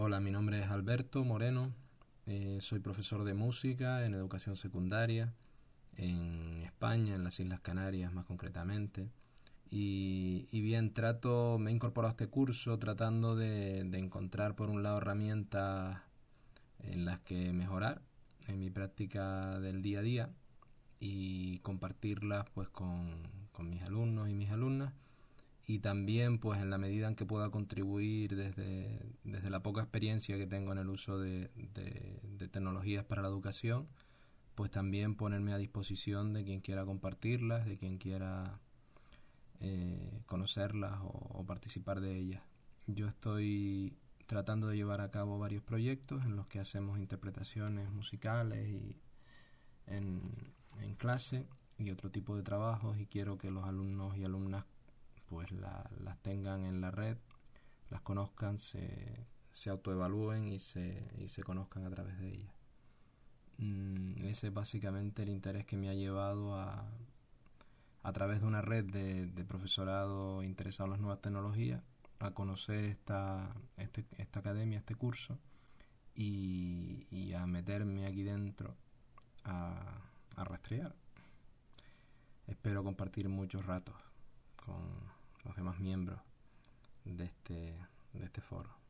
Hola, mi nombre es Alberto Moreno, soy profesor de música en educación secundaria en España, en las Islas Canarias más concretamente. Y bien, me he incorporado a este curso tratando de encontrar por un lado herramientas en las que mejorar en mi práctica del día a día y compartirlas pues con mis alumnos y mis alumnas, y también pues en la medida en que pueda contribuir desde la poca experiencia que tengo en el uso de tecnologías para la educación, pues también ponerme a disposición de quien quiera compartirlas, de quien quiera conocerlas o participar de ellas. Yo estoy tratando de llevar a cabo varios proyectos en los que hacemos interpretaciones musicales en, en clase y otro tipo de trabajos, y quiero que los alumnos y alumnas pues las tengan en la red, las conozcan, se autoevalúen y se conozcan a través de ellas. Ese es básicamente el interés que me ha llevado a través de una red de profesorado interesado en las nuevas tecnologías, a conocer esta academia, este curso, y a meterme aquí dentro a rastrear. Espero compartir muchos ratos con los demás miembros de este foro.